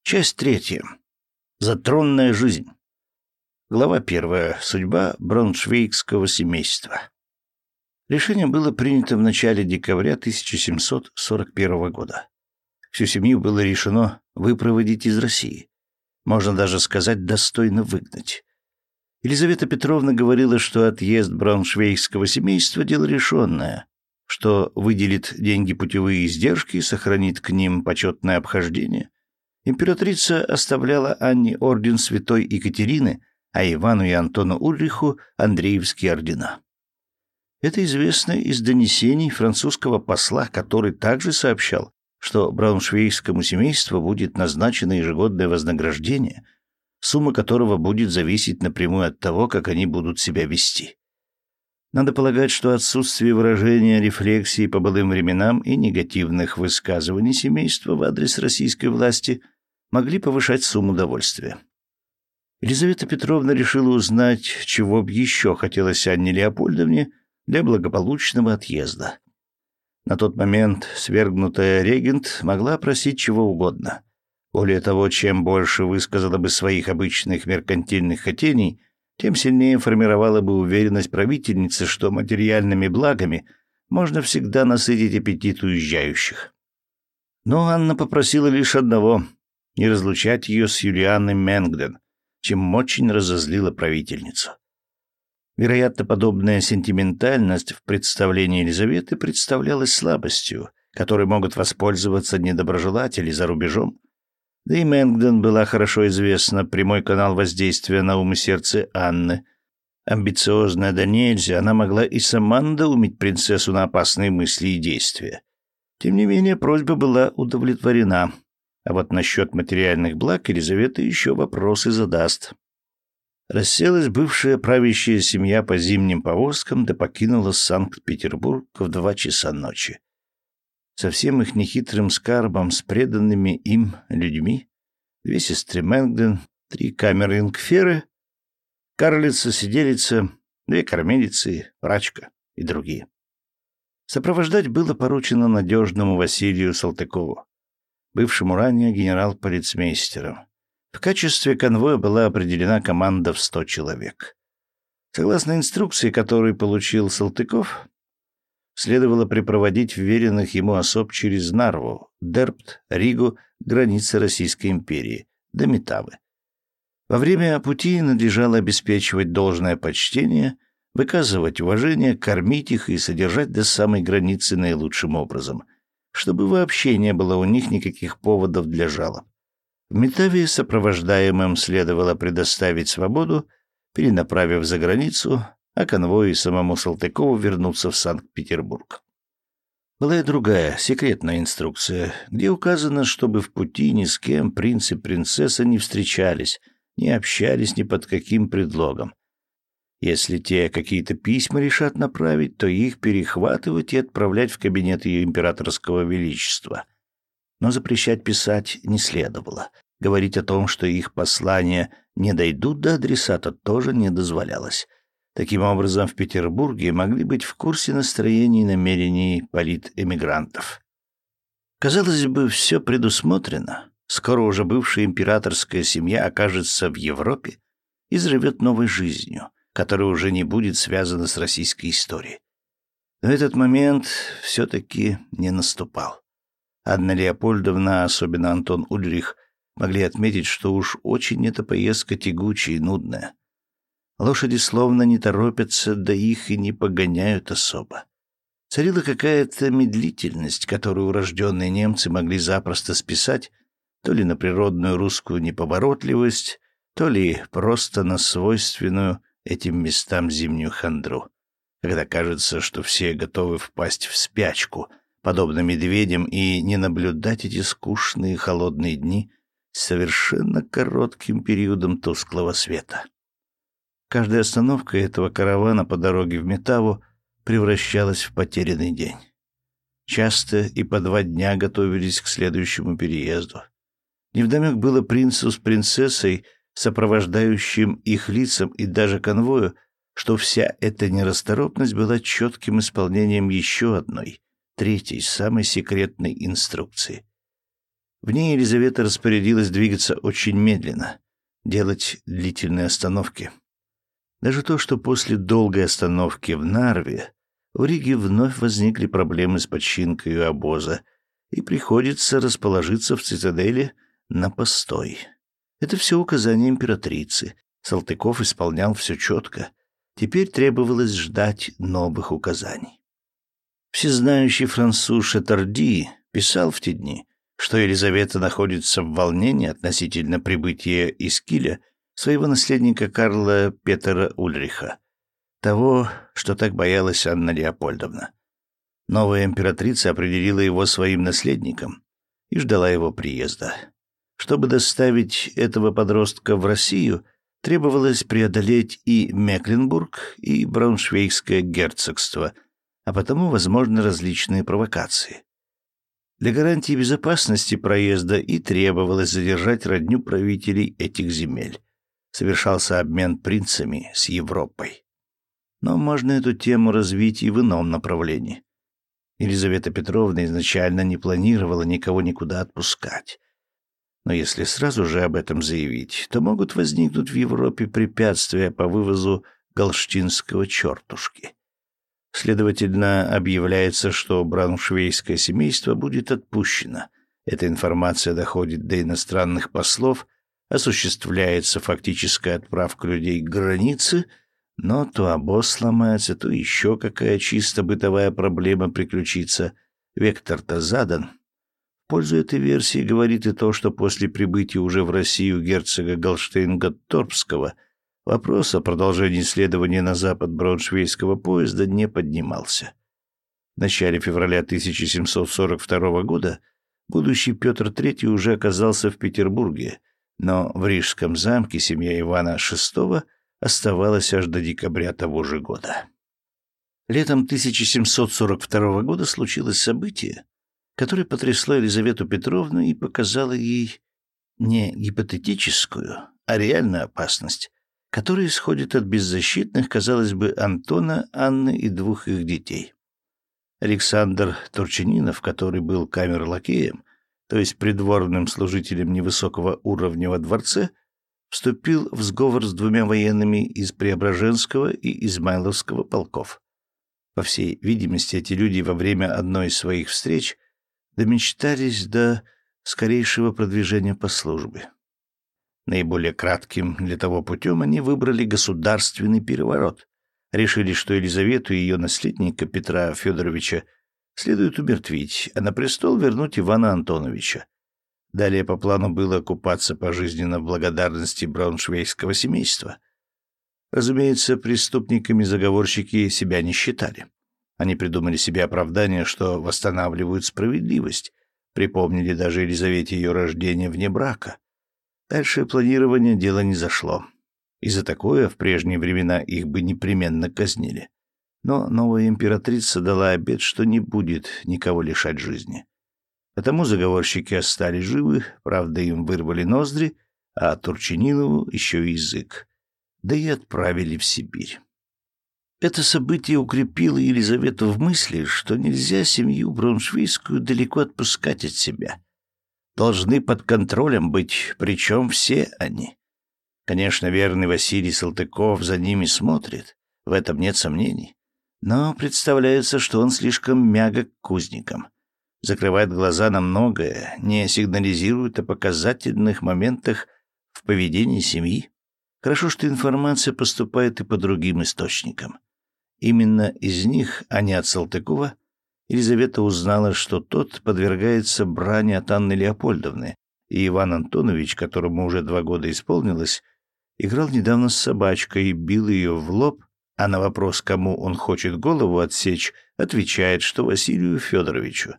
Часть третья. Затронная жизнь. Глава первая. Судьба брауншвейгского семейства. Решение было принято в начале декабря 1741 года. Всю семью было решено выпроводить из России. Можно даже сказать, достойно выгнать. Елизавета Петровна говорила, что отъезд брауншвейгского семейства – дело решенное, что выделит деньги путевые издержки, сохранит к ним почетное обхождение. Императрица оставляла Анне орден святой Екатерины, а Ивану и Антону Ульриху – Андреевские ордена. Это известно из донесений французского посла, который также сообщал, что брауншвейгскому семейству будет назначено ежегодное вознаграждение, сумма которого будет зависеть напрямую от того, как они будут себя вести. Надо полагать, что отсутствие выражения рефлексии по былым временам и негативных высказываний семейства в адрес российской власти могли повышать сумму довольствия. Елизавета Петровна решила узнать, чего бы еще хотелось Анне Леопольдовне для благополучного отъезда. На тот момент свергнутая регент могла просить чего угодно. Более того, чем больше высказала бы своих обычных меркантильных хотений, тем сильнее формировала бы уверенность правительницы, что материальными благами можно всегда насытить аппетит уезжающих. Но Анна попросила лишь одного — не разлучать ее с Юлианой Менгден, чем очень разозлила правительницу. Вероятно, подобная сентиментальность в представлении Елизаветы представлялась слабостью, которой могут воспользоваться недоброжелатели за рубежом. Да и Менгден была хорошо известна прямой канал воздействия на ум и сердце Анны. Амбициозная до нельзя, она могла и сама надоумить принцессу на опасные мысли и действия. Тем не менее, просьба была удовлетворена. А вот насчет материальных благ Елизавета еще вопросы задаст. Расселась бывшая правящая семья по зимним повозкам да покинула Санкт-Петербург в 2 часа ночи. Со всем их нехитрым скарбом, с преданными им людьми, 2 сестры Менгден, 3 камер-юнгферы, карлица-сиделица, 2 кормилицы, врачка и другие. Сопровождать было поручено надежному Василию Салтыкову, бывшему ранее генерал-полицмейстером. В качестве конвоя была определена команда в 100 человек. Согласно инструкции, которую получил Салтыков, следовало припроводить вверенных ему особ через Нарву, Дербт, Ригу, границы Российской империи, до Метавы. Во время пути надлежало обеспечивать должное почтение, выказывать уважение, кормить их и содержать до самой границы наилучшим образом, чтобы вообще не было у них никаких поводов для жалоб. В Метаве сопровождаемым следовало предоставить свободу, перенаправив за границу, а конвою и самому Салтыкову вернуться в Санкт-Петербург. Была и другая, секретная инструкция, где указано, чтобы в пути ни с кем принц и принцесса не встречались, не общались ни под каким предлогом. Если те какие-то письма решат направить, то их перехватывать и отправлять в кабинет ее императорского величества. Но запрещать писать не следовало. Говорить о том, что их послания не дойдут до адресата, тоже не дозволялось. Таким образом, в Петербурге могли быть в курсе настроений и намерений политэмигрантов. Казалось бы, все предусмотрено. Скоро уже бывшая императорская семья окажется в Европе и заживет новой жизнью, которая уже не будет связана с российской историей. Но этот момент все-таки не наступал. Анна Леопольдовна, особенно Антон Ульрих, могли отметить, что уж очень эта поездка тягучая и нудная. Лошади словно не торопятся, да их и не погоняют особо. Царила какая-то медлительность, которую урожденные немцы могли запросто списать то ли на природную русскую неповоротливость, то ли просто на свойственную этим местам зимнюю хандру, когда кажется, что все готовы впасть в спячку, подобно медведям, и не наблюдать эти скучные холодные дни с совершенно коротким периодом тусклого света. Каждая остановка этого каравана по дороге в Метаву превращалась в потерянный день. Часто и по 2 дня готовились к следующему переезду. Невдомек было принцу с принцессой, сопровождающим их лицам и даже конвою, что вся эта нерасторопность была четким исполнением еще одной, 3-й, самой секретной инструкции. В ней Елизавета распорядилась двигаться очень медленно, делать длительные остановки. Даже то, что после долгой остановки в Нарве в Риге вновь возникли проблемы с починкой обоза, и приходится расположиться в цитадели на постой. Это все указания императрицы. Салтыков исполнял все четко. Теперь требовалось ждать новых указаний. Всезнающий француз Шатарди писал в те дни, что Елизавета находится в волнении относительно прибытия из Киля своего наследника Карла Петера Ульриха, того, что так боялась Анна Леопольдовна. Новая императрица определила его своим наследником и ждала его приезда. Чтобы доставить этого подростка в Россию, требовалось преодолеть и Мекленбург, и Брауншвейгское герцогство, а потому возможны различные провокации. Для гарантии безопасности проезда и требовалось задержать родню правителей этих земель. Совершался обмен принцами с Европой. Но можно эту тему развить и в ином направлении. Елизавета Петровна изначально не планировала никого никуда отпускать. Но если сразу же об этом заявить, то могут возникнуть в Европе препятствия по вывозу галштинского чертушки. Следовательно, объявляется, что брауншвейгское семейство будет отпущено. Эта информация доходит до иностранных послов, осуществляется фактическая отправка людей к границе, но то обоз сломается, то еще какая чисто бытовая проблема приключится. Вектор-то задан. В пользу этой версии говорит и то, что после прибытия уже в Россию герцога Галштейн-Готторпского вопрос о продолжении следования на запад брауншвейгского поезда не поднимался. В начале февраля 1742 года будущий Петр III уже оказался в Петербурге, но в Рижском замке семья Ивана VI оставалась аж до декабря того же года. Летом 1742 года случилось событие, которое потрясло Елизавету Петровну и показало ей не гипотетическую, а реальную опасность, которая исходит от беззащитных, казалось бы, Антона, Анны и двух их детей. Александр Турчининов, который был камер-лакеем, то есть придворным служителем невысокого уровня во дворце, вступил в сговор с двумя военными из Преображенского и Измайловского полков. По всей видимости, эти люди во время одной из своих встреч домечтались до скорейшего продвижения по службе. Наиболее кратким для того путем они выбрали государственный переворот. Решили, что Елизавету и ее наследника Петра Федоровича следует умертвить, а на престол вернуть Ивана Антоновича. Далее по плану было купаться пожизненно в благодарности брауншвейгского семейства. Разумеется, преступниками заговорщики себя не считали. Они придумали себе оправдание, что восстанавливают справедливость, припомнили даже Елизавете ее рождение вне брака. Дальше планирование дело не зашло. И за такое в прежние времена их бы непременно казнили. Но новая императрица дала обет, что не будет никого лишать жизни. Потому заговорщики остались живы, правда, им вырвали ноздри, а Турчининову еще и язык. Да и отправили в Сибирь. Это событие укрепило Елизавету в мысли, что нельзя семью брауншвейгскую далеко отпускать от себя. Должны под контролем быть, причем все они. Конечно, верный Василий Салтыков за ними смотрит, в этом нет сомнений. Но представляется, что он слишком мягок к узникам. Закрывает глаза на многое, не сигнализирует о показательных моментах в поведении семьи. Хорошо, что информация поступает и по другим источникам. Именно из них, а не от Салтыкова, Елизавета узнала, что тот подвергается брани от Анны Леопольдовны, и Иван Антонович, которому уже 2 года исполнилось, играл недавно с собачкой и бил ее в лоб, а на вопрос, кому он хочет голову отсечь, отвечает, что Василию Федоровичу.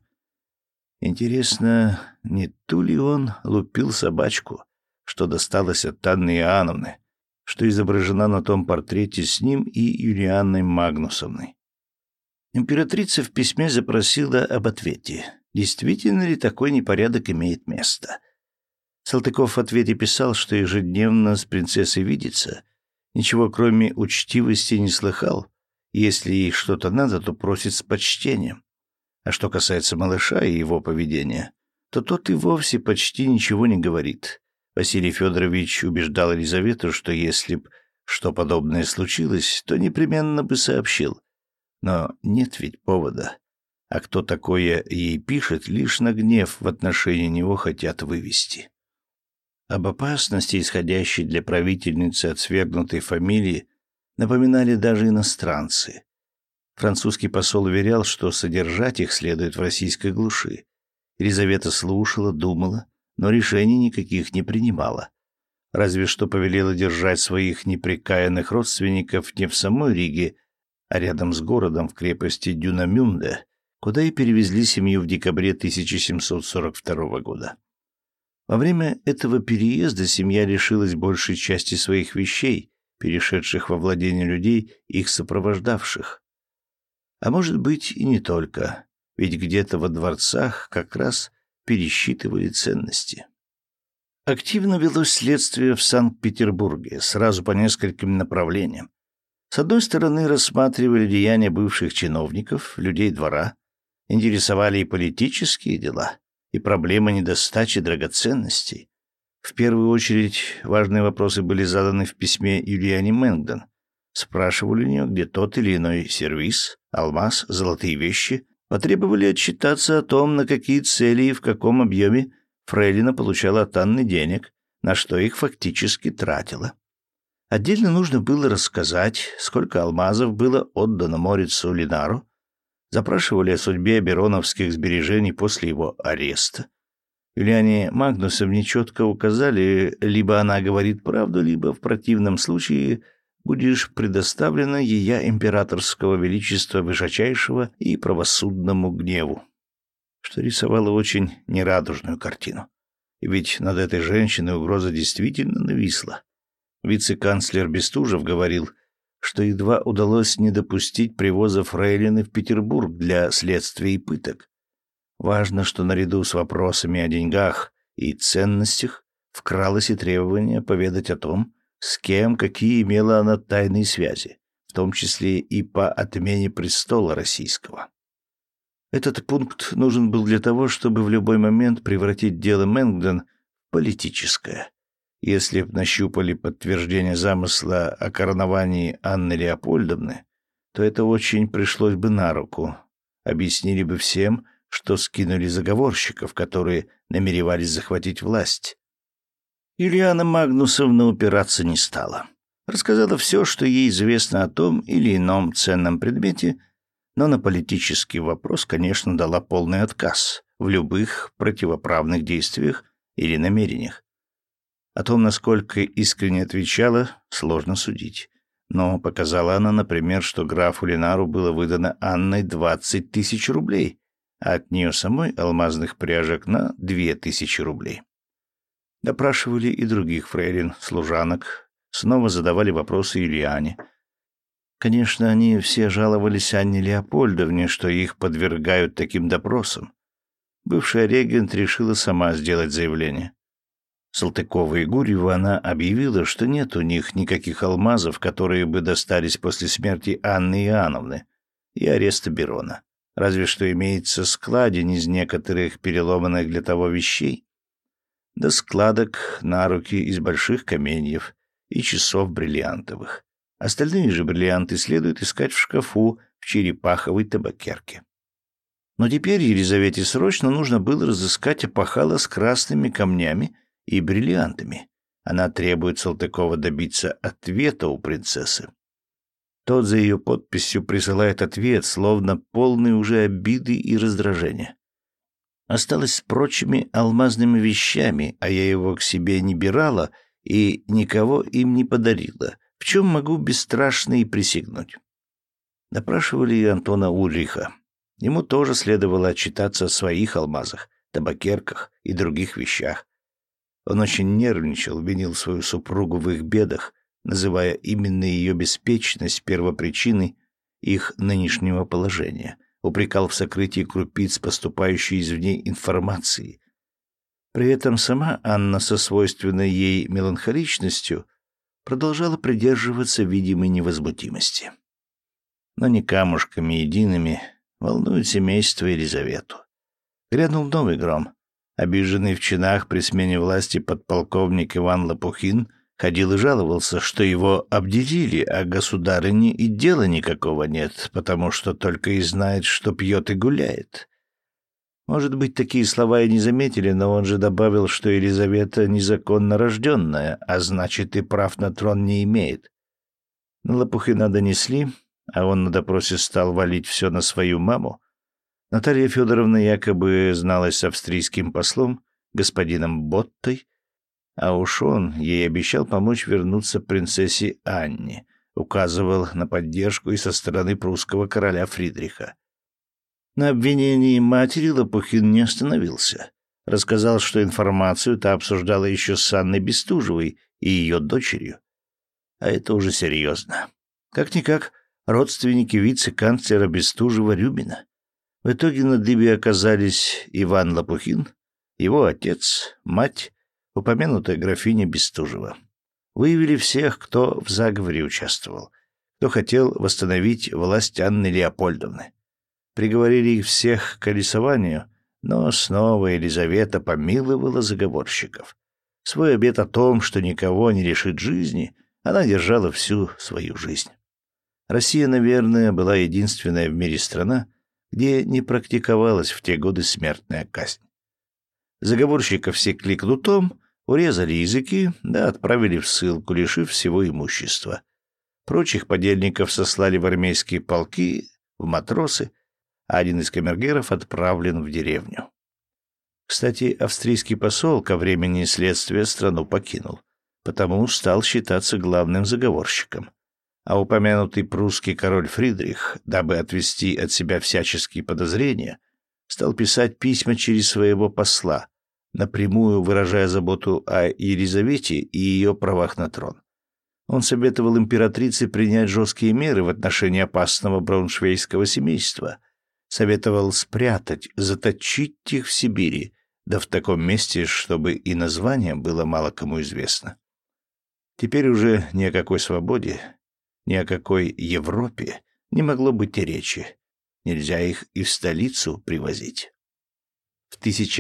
Интересно, не ту ли он лупил собачку, что досталось от Анны Иоанновны, что изображена на том портрете с ним и Юлианной Магнусовной? Императрица в письме запросила об ответе. Действительно ли такой непорядок имеет место? Салтыков в ответе писал, что ежедневно с принцессой видится, ничего кроме учтивости не слыхал, если ей что-то надо, то просит с почтением. А что касается малыша и его поведения, то тот и вовсе почти ничего не говорит. Василий Федорович убеждал Елизавету, что если б что подобное случилось, то непременно бы сообщил. Но нет ведь повода. А кто такое ей пишет, лишь на гнев в отношении него хотят вывести. Об опасности, исходящей для правительницы от свергнутой фамилии, напоминали даже иностранцы. Французский посол уверял, что содержать их следует в российской глуши. Елизавета слушала, думала, но решений никаких не принимала. Разве что повелела держать своих непрекаянных родственников не в самой Риге, а рядом с городом в крепости Дюнамюнде, куда и перевезли семью в декабре 1742 года. Во время этого переезда семья лишилась большей части своих вещей, перешедших во владение людей, их сопровождавших. А может быть и не только, ведь где-то во дворцах как раз пересчитывали ценности. Активно велось следствие в Санкт-Петербурге, сразу по нескольким направлениям. С одной стороны, рассматривали деяния бывших чиновников, людей двора, интересовали и политические дела, и проблемы недостачи драгоценностей. В первую очередь важные вопросы были заданы в письме Юлиане Мэнгдон. Спрашивали у нее, где тот или иной сервиз, алмаз, золотые вещи, потребовали отчитаться о том, на какие цели и в каком объеме фрейлина получала от Анны денег, на что их фактически тратила. Отдельно нужно было рассказать, сколько алмазов было отдано Морицу Линару. Запрашивали о судьбе бероновских сбережений после его ареста. Юлиане Магнусовне четко указали, либо она говорит правду, либо в противном случае будешь предоставлена ея императорского величества высочайшего и правосудному гневу, что рисовало очень нерадужную картину. И ведь над этой женщиной угроза действительно нависла. Вице-канцлер Бестужев говорил, что едва удалось не допустить привоза фрейлины в Петербург для следствия и пыток. Важно, что наряду с вопросами о деньгах и ценностях вкралось и требование поведать о том, с кем какие имела она тайные связи, в том числе и по отмене престола российского. Этот пункт нужен был для того, чтобы в любой момент превратить дело Мэнгдон в политическое. Если б нащупали подтверждение замысла о короновании Анны Леопольдовны, то это очень пришлось бы на руку. Объяснили бы всем, что скинули заговорщиков, которые намеревались захватить власть. Юлиана Магнусовна упираться не стала. Рассказала все, что ей известно о том или ином ценном предмете, но на политический вопрос, конечно, дала полный отказ в любых противоправных действиях или намерениях. О том, насколько искренне отвечала, сложно судить. Но показала она, например, что графу Линару было выдано Анной 20 тысяч рублей, а от нее самой алмазных пряжек на 2000 рублей. Допрашивали и других фрейлин, служанок, снова задавали вопросы Юлиане. Конечно, они все жаловались Анне Леопольдовне, что их подвергают таким допросам. Бывшая регент решила сама сделать заявление. Салтыкова и Гурьеву она объявила, что нет у них никаких алмазов, которые бы достались после смерти Анны Иоанновны и ареста Берона. Разве что имеется складень из некоторых переломанных для того вещей, да складок на руки из больших каменьев и часов бриллиантовых. Остальные же бриллианты следует искать в шкафу в черепаховой табакерке. Но теперь Елизавете срочно нужно было разыскать опахало с красными камнями и бриллиантами. Она требует Салтыкова добиться ответа у принцессы. Тот за ее подписью присылает ответ, словно полный уже обиды и раздражения. Осталось с прочими алмазными вещами, а я его к себе не бирала и никого им не подарила, в чем могу бесстрашно и присягнуть. Допрашивали и Антона Ульриха. Ему тоже следовало отчитаться о своих алмазах, табакерках и других вещах. Он очень нервничал, винил свою супругу в их бедах, называя именно ее беспечность первопричиной их нынешнего положения, упрекал в сокрытии крупиц поступающей извне информации. При этом сама Анна со свойственной ей меланхоличностью продолжала придерживаться видимой невозмутимости. Но не камушками едиными волнует семейство Елизавету. Грянул новый гром. Обиженный в чинах при смене власти подполковник Иван Лопухин ходил и жаловался, что его обделили, а государыне и дела никакого нет, потому что только и знает, что пьет и гуляет. Может быть, такие слова и не заметили, но он же добавил, что Елизавета незаконно рожденная, а значит и прав на трон не имеет. На Лопухина донесли, а он на допросе стал валить все на свою маму. Наталья Федоровна якобы зналась с австрийским послом, господином Боттой, а уж он ей обещал помочь вернуться принцессе Анне, указывал на поддержку и со стороны прусского короля Фридриха. На обвинении матери Лопухин не остановился. Рассказал, что информацию та обсуждала еще с Анной Бестужевой и ее дочерью. А это уже серьезно. Как-никак родственники вице-канцлера Бестужева-Рюмина. В итоге на дыбе оказались Иван Лопухин, его отец, мать, упомянутая графиня Бестужева. Выявили всех, кто в заговоре участвовал, кто хотел восстановить власть Анны Леопольдовны. Приговорили их всех к колесованию, но снова Елизавета помиловала заговорщиков. Свой обет о том, что никого не лишит жизни, она держала всю свою жизнь. Россия, наверное, была единственная в мире страна, где не практиковалась в те годы смертная казнь. Заговорщиков секли кнутом, урезали языки, да отправили в ссылку, лишив всего имущества. Прочих подельников сослали в армейские полки, в матросы, а один из камергеров отправлен в деревню. Кстати, австрийский посол ко времени следствия страну покинул, потому стал считаться главным заговорщиком. А упомянутый прусский король Фридрих, дабы отвести от себя всяческие подозрения, стал писать письма через своего посла, напрямую выражая заботу о Елизавете и ее правах на трон. Он советовал императрице принять жесткие меры в отношении опасного брауншвейгского семейства, советовал спрятать, заточить их в Сибири, да в таком месте, чтобы и название было мало кому известно. Теперь уже ни о какой свободе, ни о какой Европе не могло быть и речи. Нельзя их и в столицу привозить. В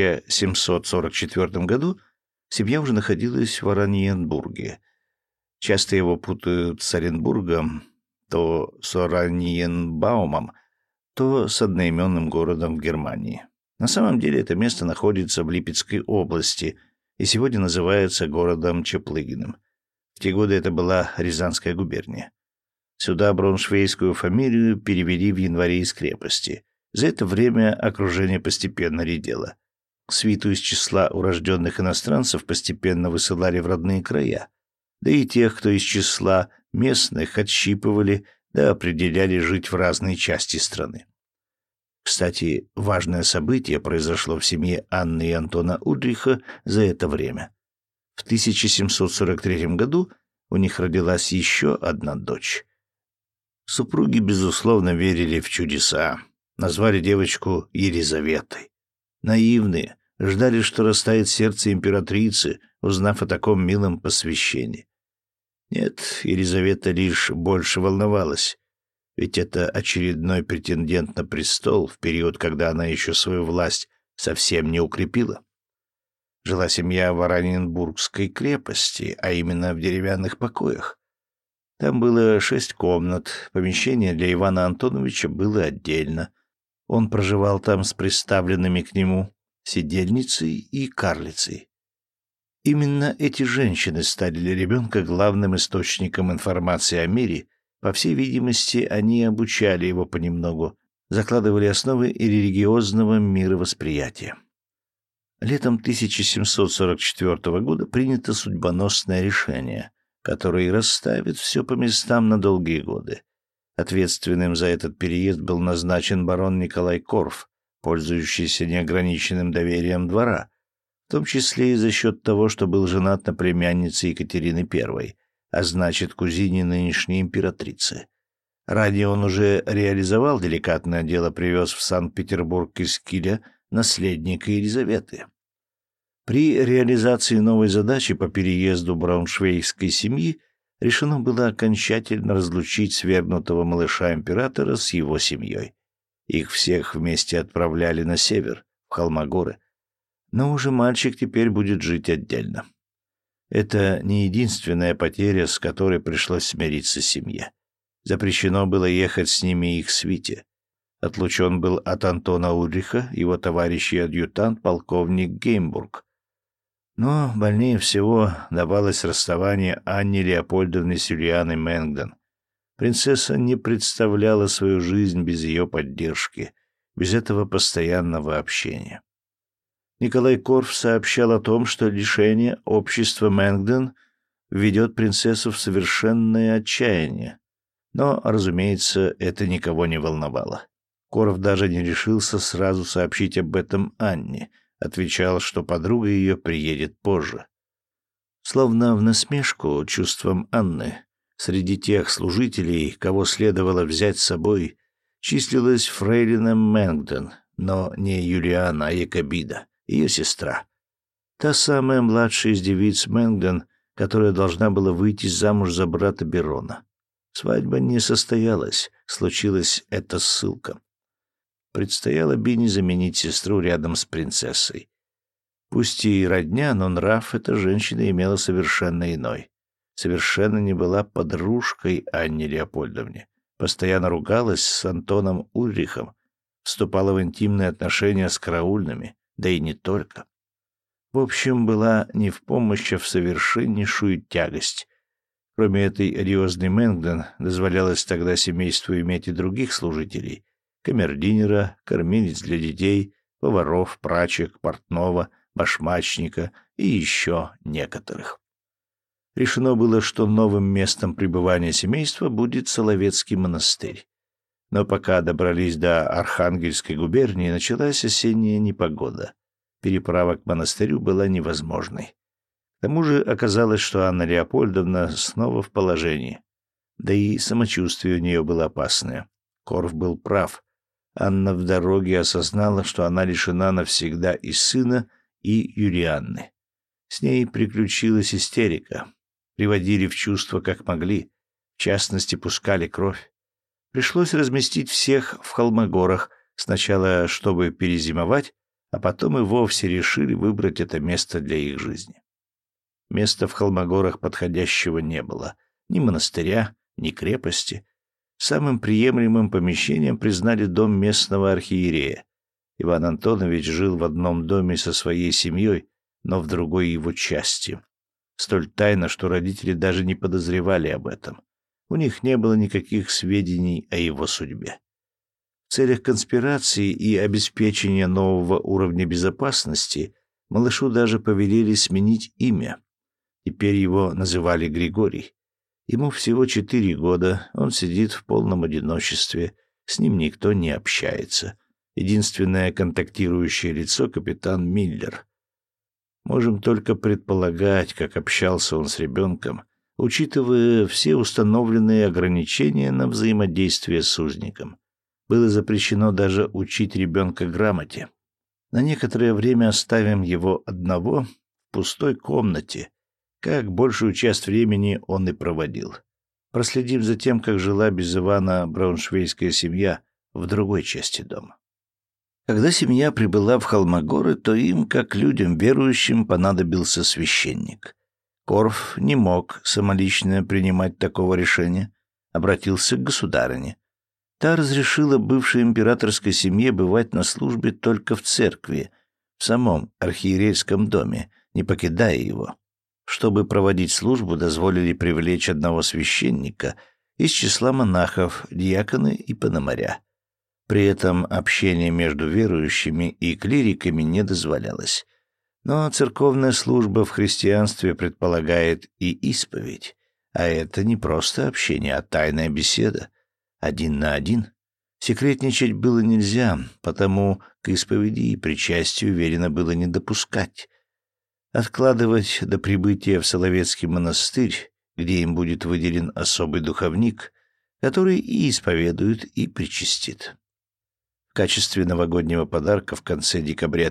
1744 году семья уже находилась в Ораниенбурге. Часто его путают с Оренбургом, то с Ораниенбаумом, то с одноименным городом в Германии. На самом деле это место находится в Липецкой области и сегодня называется городом Чаплыгиным. В те годы это была Рязанская губерния. Сюда брауншвейгскую фамилию перевели в январе из крепости. За это время окружение постепенно редело. Свиту из числа урожденных иностранцев постепенно высылали в родные края. Да и тех, кто из числа местных, отщипывали, да определяли жить в разные части страны. Кстати, важное событие произошло в семье Анны и Антона Ульриха за это время. В 1743 году у них родилась еще одна дочь. Супруги, безусловно, верили в чудеса. Назвали девочку Елизаветой. Наивные, ждали, что растает сердце императрицы, узнав о таком милом посвящении. Нет, Елизавета лишь больше волновалась, ведь это очередной претендент на престол в период, когда она еще свою власть совсем не укрепила. Жила семья в Ораниенбургской крепости, а именно в деревянных покоях. Там было 6 комнат, помещение для Ивана Антоновича было отдельно. Он проживал там с приставленными к нему сидельницей и карлицей. Именно эти женщины стали для ребенка главным источником информации о мире. По всей видимости, они обучали его понемногу, закладывали основы и религиозного мировосприятия. Летом 1744 года принято судьбоносное решение, которое расставит все по местам на долгие годы. Ответственным за этот переезд был назначен барон Николай Корф, пользующийся неограниченным доверием двора, в том числе и за счет того, что был женат на племяннице Екатерины I, а значит, кузине нынешней императрицы. Ранее он уже реализовал деликатное дело, привез в Санкт-Петербург из Киля наследника Елизаветы. При реализации новой задачи по переезду брауншвейгской семьи решено было окончательно разлучить свергнутого малыша императора с его семьей. Их всех вместе отправляли на север, в Холмогоры. Но уже мальчик теперь будет жить отдельно. Это не единственная потеря, с которой пришлось смириться семье. Запрещено было ехать с ними и их свите. Отлучен был от Антона Ульриха его товарищ и адъютант полковник Геймбург. Но больнее всего давалось расставание Анне Леопольдовны с Юлианой Мэнгдон. Принцесса не представляла свою жизнь без ее поддержки, без этого постоянного общения. Николай Корф сообщал о том, что лишение общества Мэнгдон введет принцессу в совершенное отчаяние. Но, разумеется, это никого не волновало. Корф даже не решился сразу сообщить об этом Анне, отвечал, что подруга ее приедет позже. Словно в насмешку чувствам Анны, среди тех служителей, кого следовало взять с собой, числилась фрейлина Мэнгдон, но не Юлиана, а Якобида, ее сестра. Та самая младшая из девиц Мэнгдон, которая должна была выйти замуж за брата Берона. Свадьба не состоялась, случилась эта ссылка. Предстояло Бине заменить сестру рядом с принцессой. Пусть и родня, но нрав эта женщина имела совершенно иной. Совершенно не была подружкой Анне Леопольдовне. Постоянно ругалась с Антоном Ульрихом, вступала в интимные отношения с караульными, да и не только. В общем, была не в помощь, а в совершеннейшую тягость. Кроме этой одиозной Мэнгдон, дозволялось тогда семейству иметь и других служителей: камердинера, кормилец для детей, поваров, прачек, портного, башмачника и еще некоторых. Решено было, что новым местом пребывания семейства будет Соловецкий монастырь. Но пока добрались до Архангельской губернии, началась осенняя непогода. Переправа к монастырю была невозможной. К тому же оказалось, что Анна Леопольдовна снова в положении. Да и самочувствие у нее было опасное. Корф был прав. Анна в дороге осознала, что она лишена навсегда и сына, и Юлианны. С ней приключилась истерика. Приводили в чувство как могли, в частности, пускали кровь. Пришлось разместить всех в Холмогорах, сначала чтобы перезимовать, а потом и вовсе решили выбрать это место для их жизни. Места в Холмогорах подходящего не было. Ни монастыря, ни крепости. Самым приемлемым помещением признали дом местного архиерея. Иван Антонович жил в одном доме со своей семьей, но в другой его части. Столь тайно, что родители даже не подозревали об этом. У них не было никаких сведений о его судьбе. В целях конспирации и обеспечения нового уровня безопасности малышу даже повелели сменить имя. Теперь его называли Григорий. Ему всего 4 года, он сидит в полном одиночестве, с ним никто не общается. Единственное контактирующее лицо — капитан Миллер. Можем только предполагать, как общался он с ребенком, учитывая все установленные ограничения на взаимодействие с узником. Было запрещено даже учить ребенка грамоте. На некоторое время оставим его одного в пустой комнате, как большую часть времени он и проводил. Проследим за тем, как жила без Ивана брауншвейгская семья в другой части дома. Когда семья прибыла в Холмогоры, то им, как людям верующим, понадобился священник. Корф не мог самолично принимать такого решения, обратился к государыне. Та разрешила бывшей императорской семье бывать на службе только в церкви, в самом архиерейском доме, не покидая его. Чтобы проводить службу, дозволили привлечь одного священника из числа монахов, диакона и пономаря. При этом общение между верующими и клириками не дозволялось. Но церковная служба в христианстве предполагает и исповедь, а это не просто общение, а тайная беседа, 1 на 1. Секретничать было нельзя, потому к исповеди и причастию велено было не допускать. Откладывать до прибытия в Соловецкий монастырь, где им будет выделен особый духовник, который и исповедует, и причастит. В качестве новогоднего подарка в конце декабря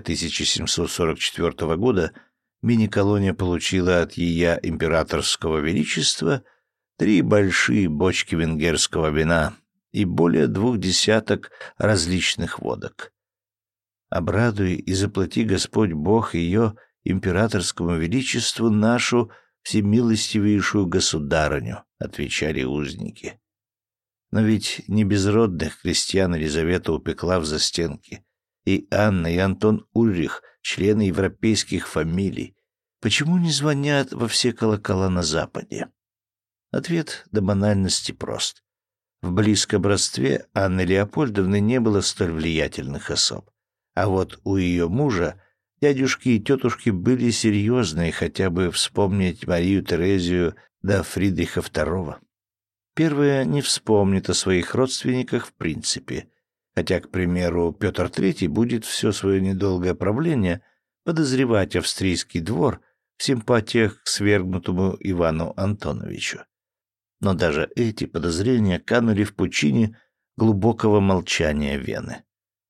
1744 года мини-колония получила от Ея Императорского Величества 3 большие бочки венгерского вина и более 2 десяток различных водок. обрадуй и заплати Господь Бог ее императорскому величеству нашу всемилостивейшую государыню, отвечали узники. Но ведь не безродных крестьян Елизавета упекла в застенки. И Анна, и Антон Ульрих, члены европейских фамилий, почему не звонят во все колокола на Западе? Ответ до банальности прост. В близком родстве Анны Леопольдовны не было столь влиятельных особ. А вот у ее мужа дядюшки и тетушки были серьезные, хотя бы вспомнить Марию Терезию да Фридриха II. Первая не вспомнит о своих родственниках в принципе, хотя, к примеру, Петр III будет все свое недолгое правление подозревать австрийский двор в симпатиях к свергнутому Ивану Антоновичу. Но даже эти подозрения канули в пучине глубокого молчания Вены.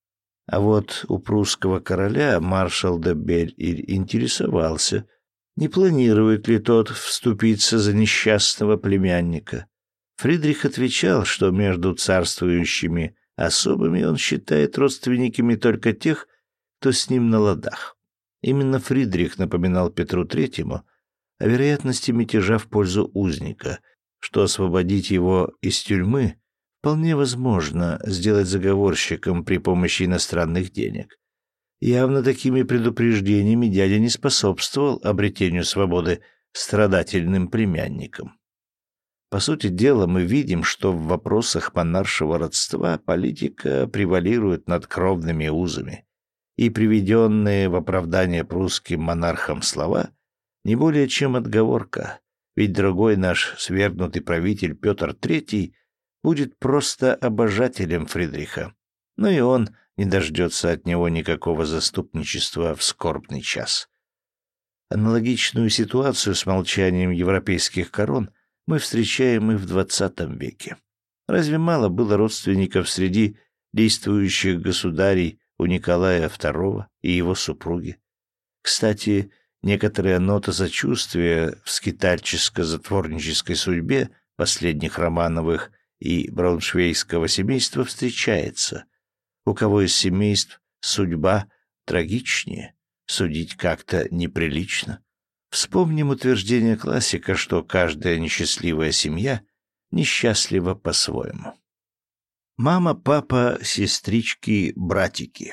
А вот у прусского короля маршал де Бель-Иль интересовался, не планирует ли тот вступиться за несчастного племянника. Фридрих отвечал, что между царствующими особами он считает родственниками только тех, кто с ним на ладах. Именно Фридрих напоминал Петру Третьему о вероятности мятежа в пользу узника, что освободить его из тюрьмы вполне возможно сделать заговорщиком при помощи иностранных денег. Явно такими предупреждениями дядя не способствовал обретению свободы страдательным племянникам. По сути дела, мы видим, что в вопросах монаршего родства политика превалирует над кровными узами, и приведенные в оправдание прусским монархам слова не более чем отговорка, ведь другой наш свергнутый правитель Петр III будет просто обожателем Фридриха, но и он не дождется от него никакого заступничества в скорбный час. Аналогичную ситуацию с молчанием европейских корон мы встречаем и в XX веке. Разве мало было родственников среди действующих государей у Николая II и его супруги? Кстати, некоторая нота сочувствия в скитальческо-затворнической судьбе последних Романовых и брауншвейгского семейства встречается. У кого из семейств судьба трагичнее, судить как-то неприлично. Вспомним утверждение классика, что каждая несчастливая семья несчастлива по-своему. Мама, папа, сестрички, братики.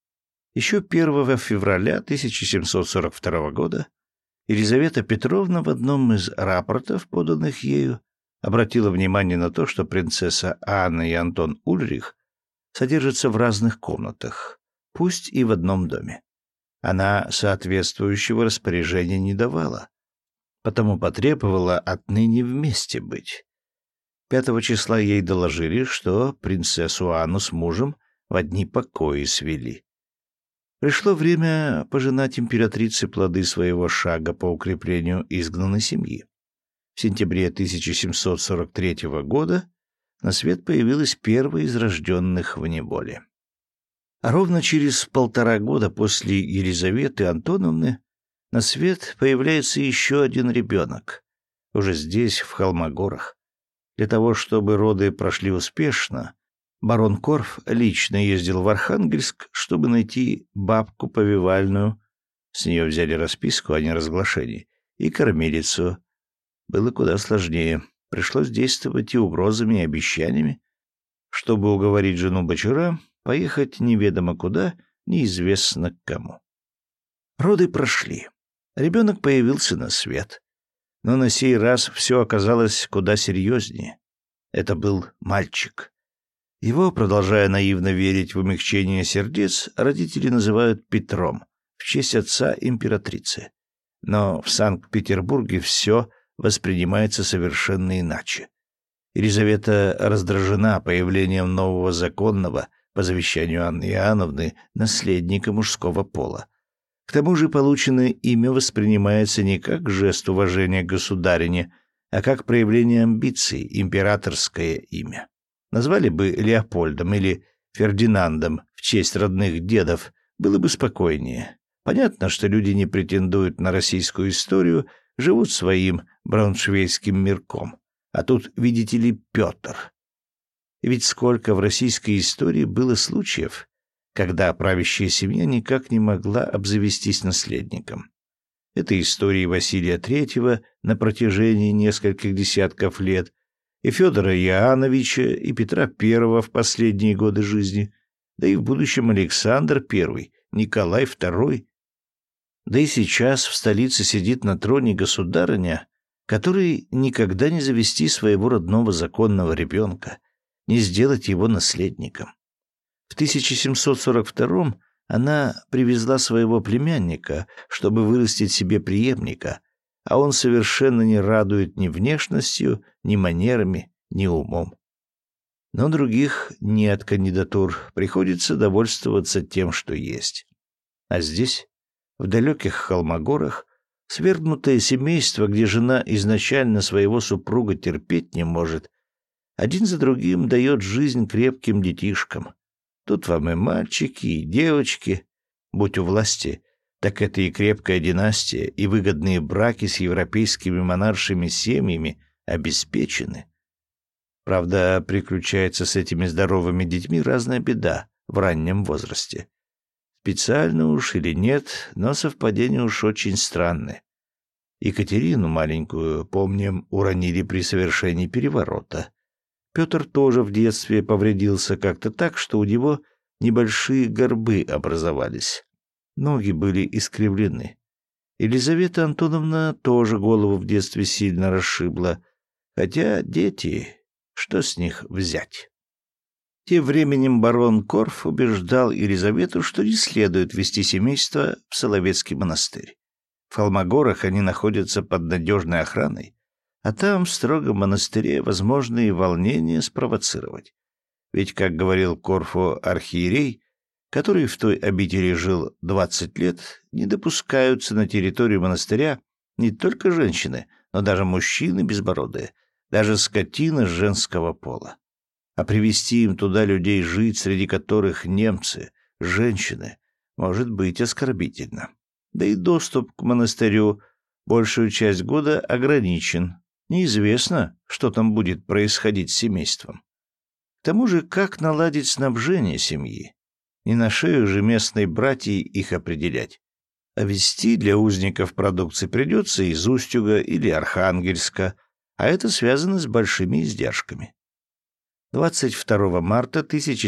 Еще 1 февраля 1742 года Елизавета Петровна в одном из рапортов, поданных ею, обратила внимание на то, что принцесса Анна и Антон Ульрих содержатся в разных комнатах, пусть и в одном доме. Она соответствующего распоряжения не давала, потому потребовала отныне вместе быть. 5 числа ей доложили, что принцессу Анну с мужем в одни покои свели. Пришло время пожинать императрице плоды своего шага по укреплению изгнанной семьи. В сентябре 1743 года на свет появилась первая из рожденных в неволе. А ровно через 1,5 года после Елизаветы Антоновны на свет появляется еще один ребенок, уже здесь, в Холмогорах. Для того, чтобы роды прошли успешно, барон Корф лично ездил в Архангельск, чтобы найти бабку повивальную, с нее взяли расписку о неразглашении, и кормилицу. Было куда сложнее. Пришлось действовать и угрозами, и обещаниями, чтобы уговорить жену Бочара поехать неведомо куда, неизвестно к кому. Роды прошли. Ребенок появился на свет. Но на сей раз все оказалось куда серьезнее. Это был мальчик. Его, продолжая наивно верить в умягчение сердец, родители называют Петром, в честь отца императрицы. Но в Санкт-Петербурге все воспринимается совершенно иначе. Елизавета раздражена появлением нового законного, по завещанию Анны Иоанновны, наследника мужского пола. К тому же полученное имя воспринимается не как жест уважения к государине, а как проявление амбиций, императорское имя. Назвали бы Леопольдом или Фердинандом в честь родных дедов, было бы спокойнее. Понятно, что люди не претендуют на российскую историю, живут своим брауншвейгским мирком. А тут, видите ли, Петр. И ведь сколько в российской истории было случаев, когда правящая семья никак не могла обзавестись наследником. Это истории Василия III на протяжении нескольких десятков лет, и Федора Иоанновича, и Петра I в последние годы жизни, да и в будущем Александр I, Николай II. Да и сейчас в столице сидит на троне государыня, которой никогда не завести своего родного законного ребенка, не сделать его наследником. В 1742 она привезла своего племянника, чтобы вырастить себе преемника, а он совершенно не радует ни внешностью, ни манерами, ни умом. Но других нет кандидатур, приходится довольствоваться тем, что есть. А здесь, в далеких Холмогорах, свергнутое семейство, где жена изначально своего супруга терпеть не может, один за другим дает жизнь крепким детишкам. Тут вам и мальчики, и девочки. Будь у власти, так это и крепкая династия, и выгодные браки с европейскими монаршими семьями обеспечены. Правда, приключается с этими здоровыми детьми разная беда в раннем возрасте. Специально уж или нет, но совпадения уж очень странные. Екатерину маленькую, помним, уронили при совершении переворота. Петр тоже в детстве повредился как-то так, что у него небольшие горбы образовались. Ноги были искривлены. Елизавета Антоновна тоже голову в детстве сильно расшибла. Хотя дети, что с них взять? Тем временем барон Корф убеждал Елизавету, что не следует вести семейство в Соловецкий монастырь. В Холмогорах они находятся под надежной охраной, а там, в строгом монастыре, возможно и волнения спровоцировать. Ведь, как говорил Корфу архиерей, который в той обители жил 20 лет, не допускаются на территорию монастыря не только женщины, но даже мужчины безбородые, даже скотина женского пола. А привести им туда людей жить, среди которых немцы, женщины, может быть оскорбительно. Да и доступ к монастырю большую часть года ограничен. Неизвестно, что там будет происходить с семейством. К тому же, как наладить снабжение семьи? Не на шею же местной братьи их определять. А везти для узников продукции придется из Устюга или Архангельска, а это связано с большими издержками. 22 марта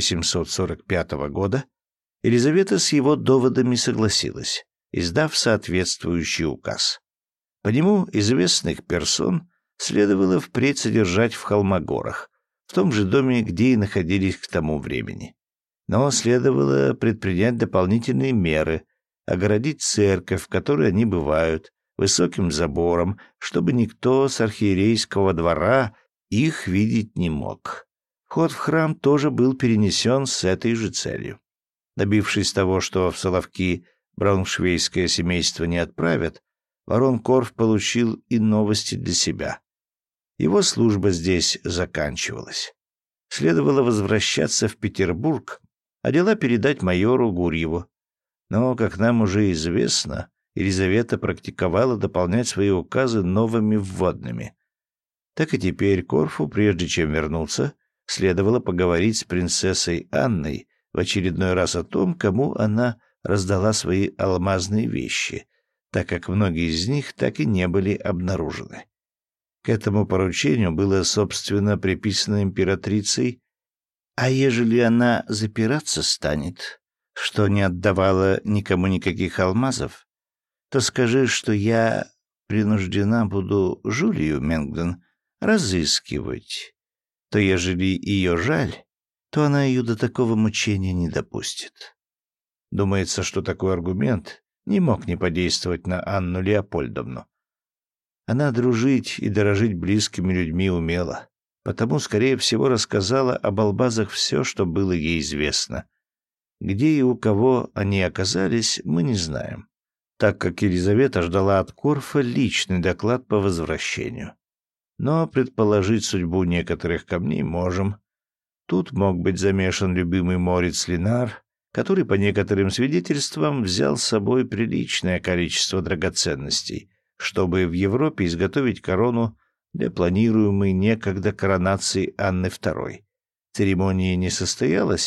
1745 года Елизавета с его доводами согласилась, издав соответствующий указ. По нему известных персон следовало впредь содержать в Холмогорах, в том же доме, где и находились к тому времени. Но следовало предпринять дополнительные меры, огородить церковь, в которой они бывают, высоким забором, чтобы никто с архиерейского двора их видеть не мог. Вход в храм тоже был перенесен с этой же целью. Добившись того, что в Соловки брауншвейгское семейство не отправят, барон Корф получил и новости для себя. Его служба здесь заканчивалась. Следовало возвращаться в Петербург, а дела передать майору Гурьеву. Но, как нам уже известно, Елизавета практиковала дополнять свои указы новыми вводными. Так и теперь Корфу, прежде чем вернуться, следовало поговорить с принцессой Анной в очередной раз о том, кому она раздала свои алмазные вещи, так как многие из них так и не были обнаружены. К этому поручению было, собственно, приписано императрицей: «А ежели она запираться станет, что не отдавала никому никаких алмазов, то скажи, что я принуждена буду Жулию Менгден разыскивать, то ежели ее жаль, то она ее до такого мучения не допустит». Думается, что такой аргумент не мог не подействовать на Анну Леопольдовну. Она дружить и дорожить близкими людьми умела, потому, скорее всего, рассказала об алмазах все, что было ей известно. Где и у кого они оказались, мы не знаем, так как Елизавета ждала от Корфа личный доклад по возвращению. Но предположить судьбу некоторых камней можем. Тут мог быть замешан любимый Мориц Ленар, который, по некоторым свидетельствам, взял с собой приличное количество драгоценностей, чтобы в Европе изготовить корону для планируемой некогда коронации Анны II. Церемония не состоялась,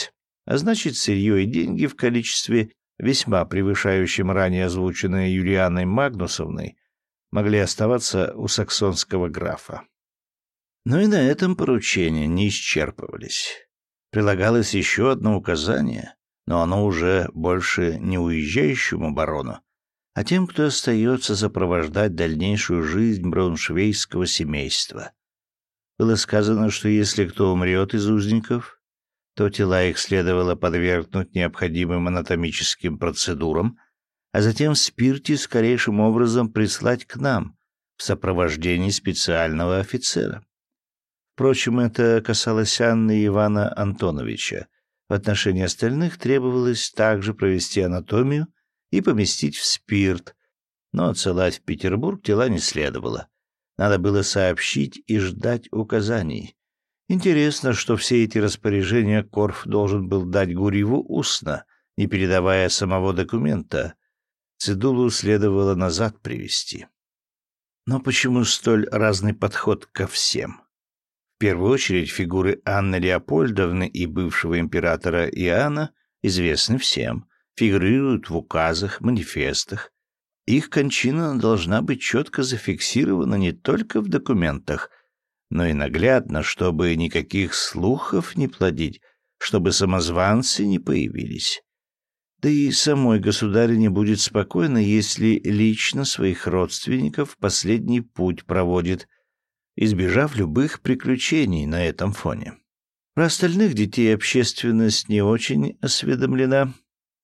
а значит, сырье и деньги в количестве, весьма превышающем ранее озвученное Юлианой Магнусовной, могли оставаться у саксонского графа. Но и на этом поручения не исчерпывались. Прилагалось еще одно указание, но оно уже больше не уезжающему барону, а тем, кто остается сопровождать дальнейшую жизнь брауншвейгского семейства. Было сказано, что если кто умрет из узников, то тела их следовало подвергнуть необходимым анатомическим процедурам, а затем в спирте скорейшим образом прислать к нам в сопровождении специального офицера. Впрочем, это касалось Анны и Ивана Антоновича. В отношении остальных требовалось также провести анатомию и поместить в спирт, но отсылать в Петербург тела не следовало. Надо было сообщить и ждать указаний. Интересно, что все эти распоряжения Корф должен был дать Гурьеву устно, не передавая самого документа. Цедулу следовало назад привести. Но почему столь разный подход ко всем? В первую очередь фигуры Анны Леопольдовны и бывшего императора Иоанна известны всем, фигурируют в указах, манифестах. Их кончина должна быть четко зафиксирована не только в документах, но и наглядно, чтобы никаких слухов не плодить, чтобы самозванцы не появились. Да и самой государине будет спокойно, если лично своих родственников в последний путь проводит, избежав любых приключений на этом фоне. Про остальных детей общественность не очень осведомлена,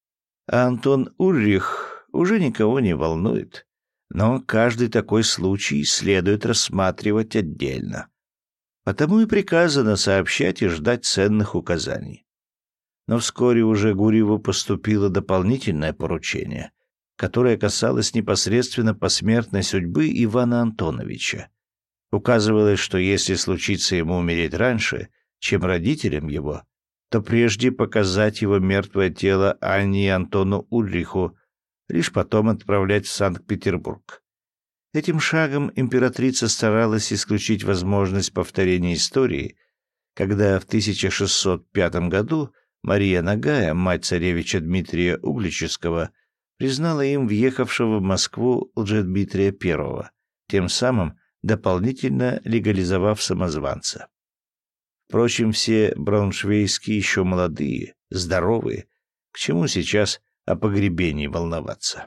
а Антон Ульрих уже никого не волнует. Но каждый такой случай следует рассматривать отдельно. Потому и приказано сообщать и ждать ценных указаний. Но вскоре уже Гурьеву поступило дополнительное поручение, которое касалось непосредственно посмертной судьбы Ивана Антоновича. Указывалось, что если случится ему умереть раньше, чем родителям его, то прежде показать его мертвое тело Анне и Антону Ульриху, лишь потом отправлять в Санкт-Петербург. Этим шагом императрица старалась исключить возможность повторения истории, когда в 1605 году Мария Нагая, мать царевича Дмитрия Угличского, признала им въехавшего в Москву Лжедмитрия I, тем самым дополнительно легализовав самозванца. Впрочем, все брауншвейгские еще молодые, здоровые, к чему сейчас о погребении волноваться.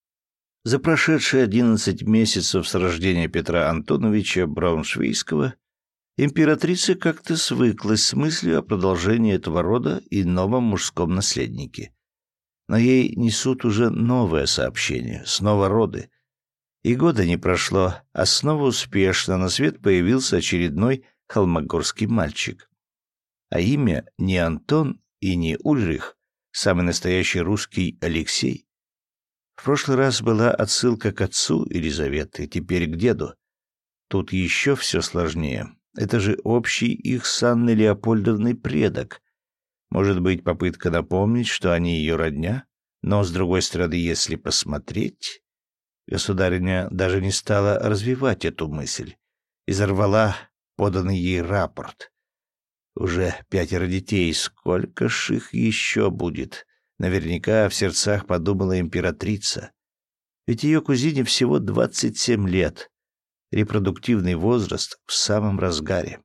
За прошедшие 11 месяцев с рождения Петра Антоновича Брауншвейгского императрица как-то свыклась с мыслью о продолжении этого рода и новом мужском наследнике. Но ей несут уже новое сообщение, снова роды. И года не прошло, а снова успешно на свет появился очередной холмогорский мальчик. А имя не Антон и не Ульрих, самый настоящий русский Алексей. В прошлый раз была отсылка к отцу Елизаветы, теперь к деду. Тут еще все сложнее. Это же общий их с Анной Леопольдовной предок. Может быть, попытка напомнить, что они ее родня? Но, с другой стороны, если посмотреть... Государиня даже не стала развивать эту мысль. Изорвала поданный ей рапорт. Уже 5 детей, сколько ж их еще будет? Наверняка в сердцах подумала императрица. Ведь ее кузине всего 27 лет. Репродуктивный возраст в самом разгаре.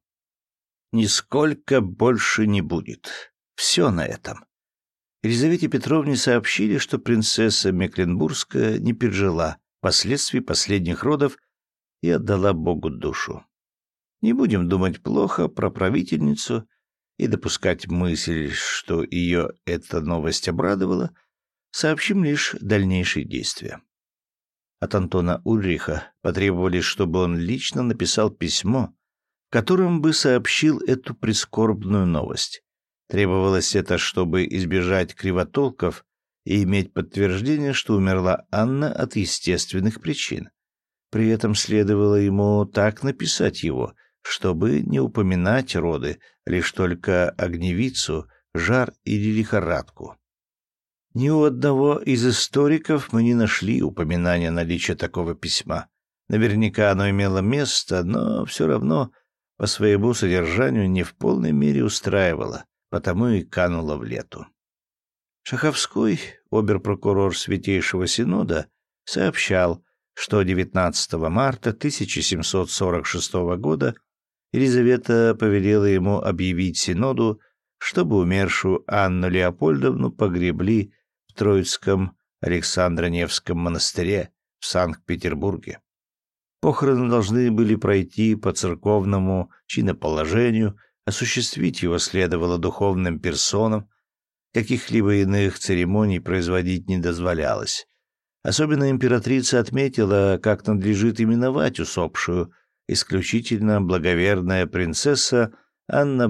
Нисколько больше не будет. Все на этом. Елизавете Петровне сообщили, что принцесса Мекленбургская не пережила последствий последних родов и отдала Богу душу. Не будем думать плохо про правительницу и допускать мысль, что ее эта новость обрадовала, сообщим лишь дальнейшие действия. От Антона Ульриха потребовали, чтобы он лично написал письмо, в котором бы сообщил эту прискорбную новость. Требовалось это, чтобы избежать кривотолков и иметь подтверждение, что умерла Анна от естественных причин. При этом следовало ему так написать его, чтобы не упоминать роды, лишь только огневицу, жар или лихорадку. Ни у одного из историков мы не нашли упоминания наличия такого письма. Наверняка оно имело место, но все равно по своему содержанию не в полной мере устраивало, потому и канула в лету. Шаховской, обер-прокурор Святейшего Синода, сообщал, что 19 марта 1746 года Елизавета повелела ему объявить Синоду, чтобы умершую Анну Леопольдовну погребли в Троицком Александро-Невском монастыре в Санкт-Петербурге. Похороны должны были пройти по церковному чиноположению, осуществить его следовало духовным персонам, каких-либо иных церемоний производить не дозволялось. Особенно императрица отметила, как надлежит именовать усопшую, исключительно благоверная принцесса Анна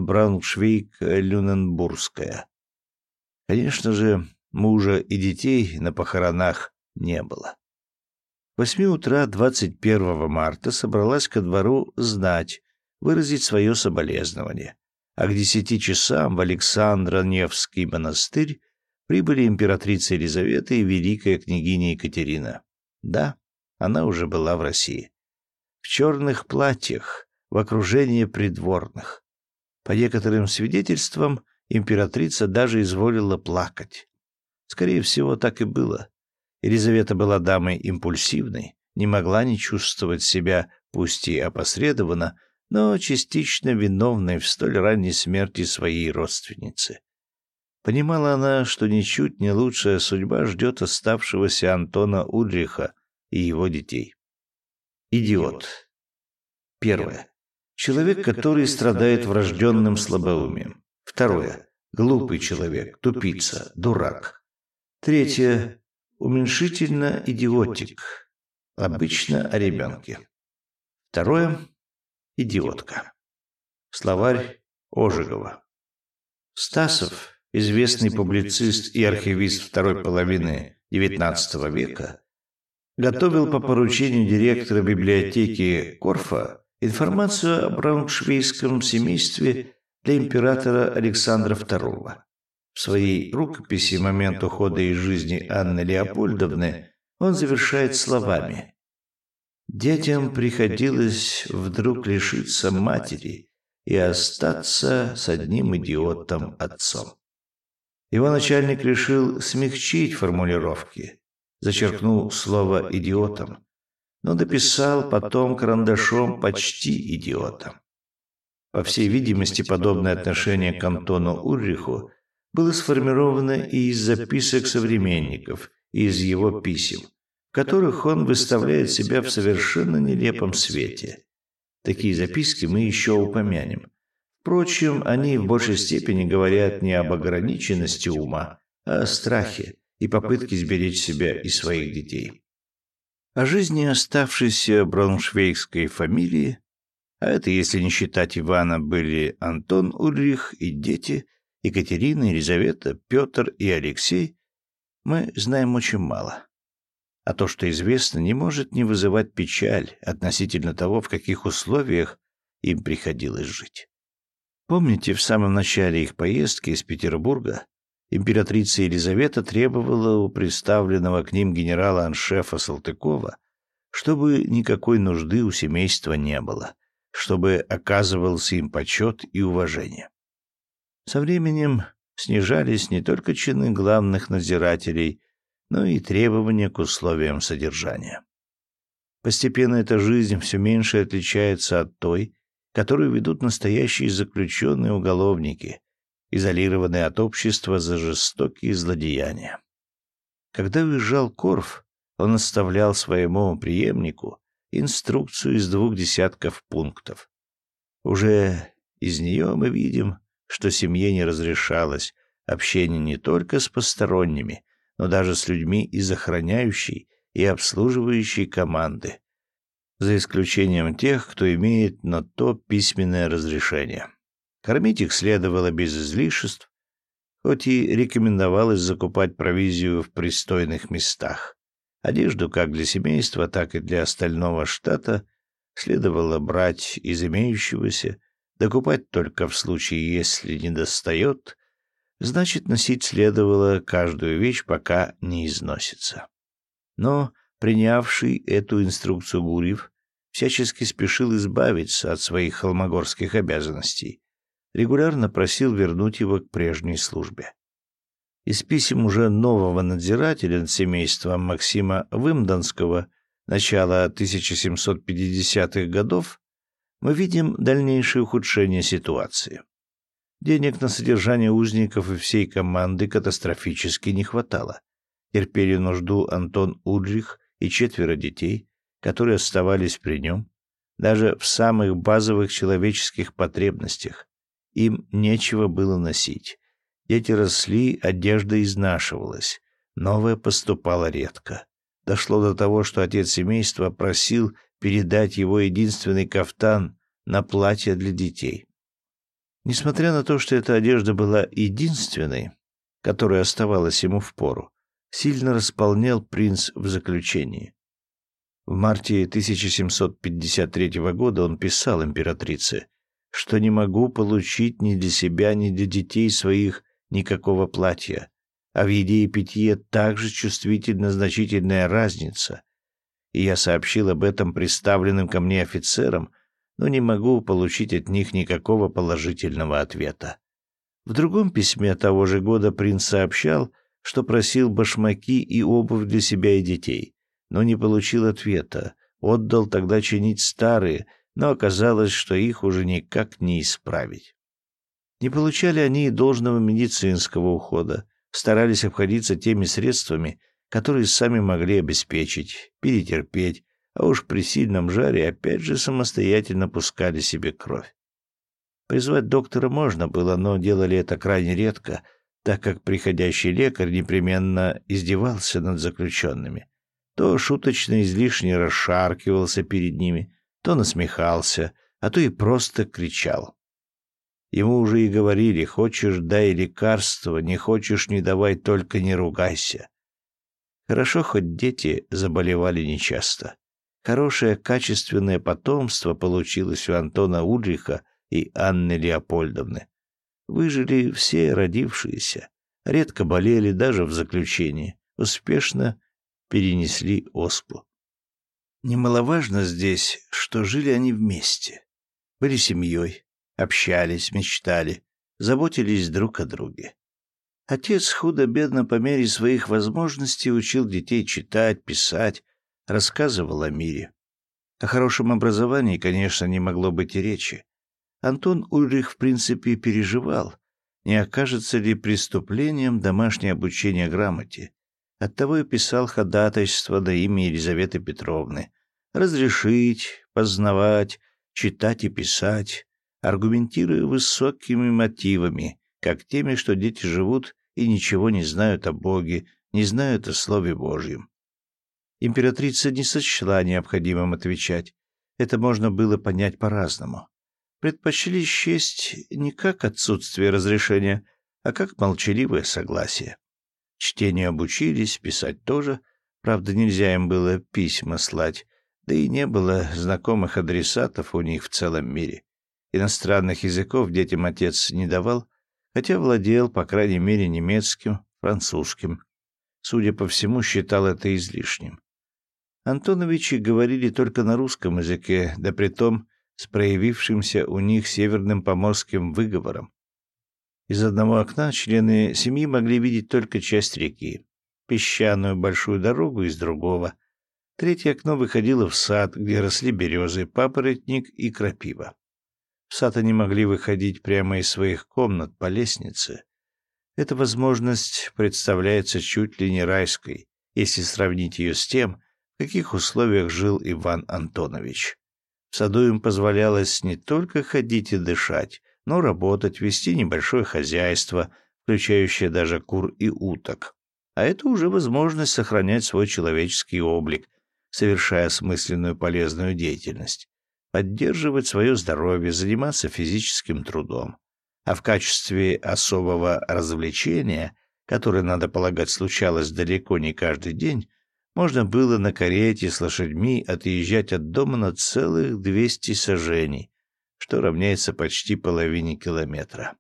Брауншвейг-Люненбургская. Конечно же, мужа и детей на похоронах не было. К 8 утра 21 марта собралась ко двору знать, выразить свое соболезнование, а к 10 часам в Александро-Невский монастырь прибыли императрица Елизавета и великая княгиня Екатерина. Да, она уже была в России. В черных платьях, в окружении придворных. По некоторым свидетельствам, императрица даже изволила плакать. Скорее всего, так и было. Елизавета была дамой импульсивной, не могла не чувствовать себя, пусть и опосредованно, но частично виновной в столь ранней смерти своей родственницы. Понимала она, что ничуть не лучшая судьба ждет оставшегося Антона Ульриха и его детей. Идиот. Первое. Человек, который страдает врожденным слабоумием. Второе. Глупый человек, тупица, дурак. Третье. Уменьшительно идиотик. Обычно о ребенке. Второе. Идиотка. Словарь Ожегова. Стасов, известный публицист и архивист второй половины XIX века, готовил по поручению директора библиотеки Корфа информацию о брауншвейгском семействе для императора Александра II. В своей рукописи «Момент ухода из жизни Анны Леопольдовны» он завершает словами: «Детям приходилось вдруг лишиться матери и остаться с одним идиотом отцом». Его начальник решил смягчить формулировки, зачеркнул слово «идиотом», но дописал потом карандашом почти «идиотом». По всей видимости, подобное отношение к Антону Ульриху было сформировано и из записок современников, и из его писем, в которых он выставляет себя в совершенно нелепом свете. Такие записки мы еще упомянем. Впрочем, они в большей степени говорят не об ограниченности ума, а о страхе и попытке сберечь себя и своих детей. О жизни оставшейся брауншвейгской фамилии, а это, если не считать Ивана, были Антон Ульрих и дети, Екатерина, Елизавета, Петр и Алексей, мы знаем очень мало. А то, что известно, не может не вызывать печаль относительно того, в каких условиях им приходилось жить. Помните, в самом начале их поездки из Петербурга императрица Елизавета требовала у представленного к ним генерала-аншефа Салтыкова, чтобы никакой нужды у семейства не было, чтобы оказывался им почет и уважение. Со временем снижались не только чины главных надзирателей, но и требования к условиям содержания. Постепенно эта жизнь все меньше отличается от той, которую ведут настоящие заключенные уголовники, изолированные от общества за жестокие злодеяния. Когда уезжал Корф, он оставлял своему преемнику инструкцию из 2 десятков пунктов. Уже из нее мы видим, что семье не разрешалось общение не только с посторонними, но даже с людьми из охраняющей и обслуживающей команды, за исключением тех, кто имеет на то письменное разрешение. Кормить их следовало без излишеств, хоть и рекомендовалось закупать провизию в пристойных местах. Одежду как для семейства, так и для остального штата следовало брать из имеющегося, докупать только в случае, если недостает, значит, носить следовало каждую вещь, пока не износится. Но принявший эту инструкцию Гурьев всячески спешил избавиться от своих холмогорских обязанностей. регулярно просил вернуть его к прежней службе. Из писем уже нового надзирателя над семейством Максима Вымданского начала 1750-х годов мы видим дальнейшее ухудшение ситуации. Денег на содержание узников и всей команды катастрофически не хватало. Терпели нужду Антон Ульрих и 4 детей, которые оставались при нем, даже в самых базовых человеческих потребностях. Им нечего было носить. Дети росли, одежда изнашивалась, новая поступала редко. Дошло до того, что отец семейства просил передать его единственный кафтан на платье для детей. Несмотря на то, что эта одежда была единственной, которая оставалась ему впору, сильно располнел принц в заключении. В марте 1753 года он писал императрице, что не могу получить ни для себя, ни для детей своих никакого платья, а в еде и питье также чувствительна значительная разница, и я сообщил об этом представленным ко мне офицерам, но не могу получить от них никакого положительного ответа. В другом письме того же года принц сообщал, что просил башмаки и обувь для себя и детей, но не получил ответа, отдал тогда чинить старые, но оказалось, что их уже никак не исправить. Не получали они и должного медицинского ухода, старались обходиться теми средствами, которые сами могли обеспечить, перетерпеть, а уж при сильном жаре опять же самостоятельно пускали себе кровь. Призвать доктора можно было, но делали это крайне редко, так как приходящий лекарь непременно издевался над заключенными. То шуточно излишне расшаркивался перед ними, то насмехался, а то и просто кричал. Ему уже и говорили: хочешь — дай лекарство, не хочешь — не давай, только не ругайся. Хорошо, хоть дети заболевали нечасто. Хорошее качественное потомство получилось у Антона Ульриха и Анны Леопольдовны. Выжили все родившиеся, редко болели даже в заключении, успешно перенесли оспу. Немаловажно здесь, что жили они вместе, были семьей, общались, мечтали, заботились друг о друге. Отец худо-бедно по мере своих возможностей учил детей читать, писать, рассказывал о мире. О хорошем образовании, конечно, не могло быть и речи. Антон Ульрих в принципе переживал, не окажется ли преступлением домашнее обучение грамоте. Оттого и писал ходатайство на имя Елизаветы Петровны разрешить, познавать, читать и писать, аргументируя высокими мотивами, как теми, что дети живут и ничего не знают о Боге, не знают о Слове Божьем. Императрица не сочла необходимым отвечать. Это можно было понять по-разному. Предпочли счесть не как отсутствие разрешения, а как молчаливое согласие. Чтению обучились, писать тоже, правда, нельзя им было письма слать, да и не было знакомых адресатов у них в целом мире. Иностранных языков детям отец не давал, хотя владел, по крайней мере, немецким, французским. Судя по всему, считал это излишним. Антоновичи говорили только на русском языке, да притом с проявившимся у них северным поморским выговором. Из одного окна члены семьи могли видеть только часть реки, песчаную большую дорогу из другого. Третье окно выходило в сад, где росли березы, папоротник и крапива. В сад они могли выходить прямо из своих комнат по лестнице. Эта возможность представляется чуть ли не райской, если сравнить ее с тем, в каких условиях жил Иван Антонович. В саду им позволялось не только ходить и дышать, но работать, вести небольшое хозяйство, включающее даже кур и уток. А это уже возможность сохранять свой человеческий облик, совершая осмысленную полезную деятельность, поддерживать свое здоровье, заниматься физическим трудом. А в качестве особого развлечения, которое, надо полагать, случалось далеко не каждый день, можно было на карете с лошадьми отъезжать от дома на целых 200 саженей, что равняется почти половине километра.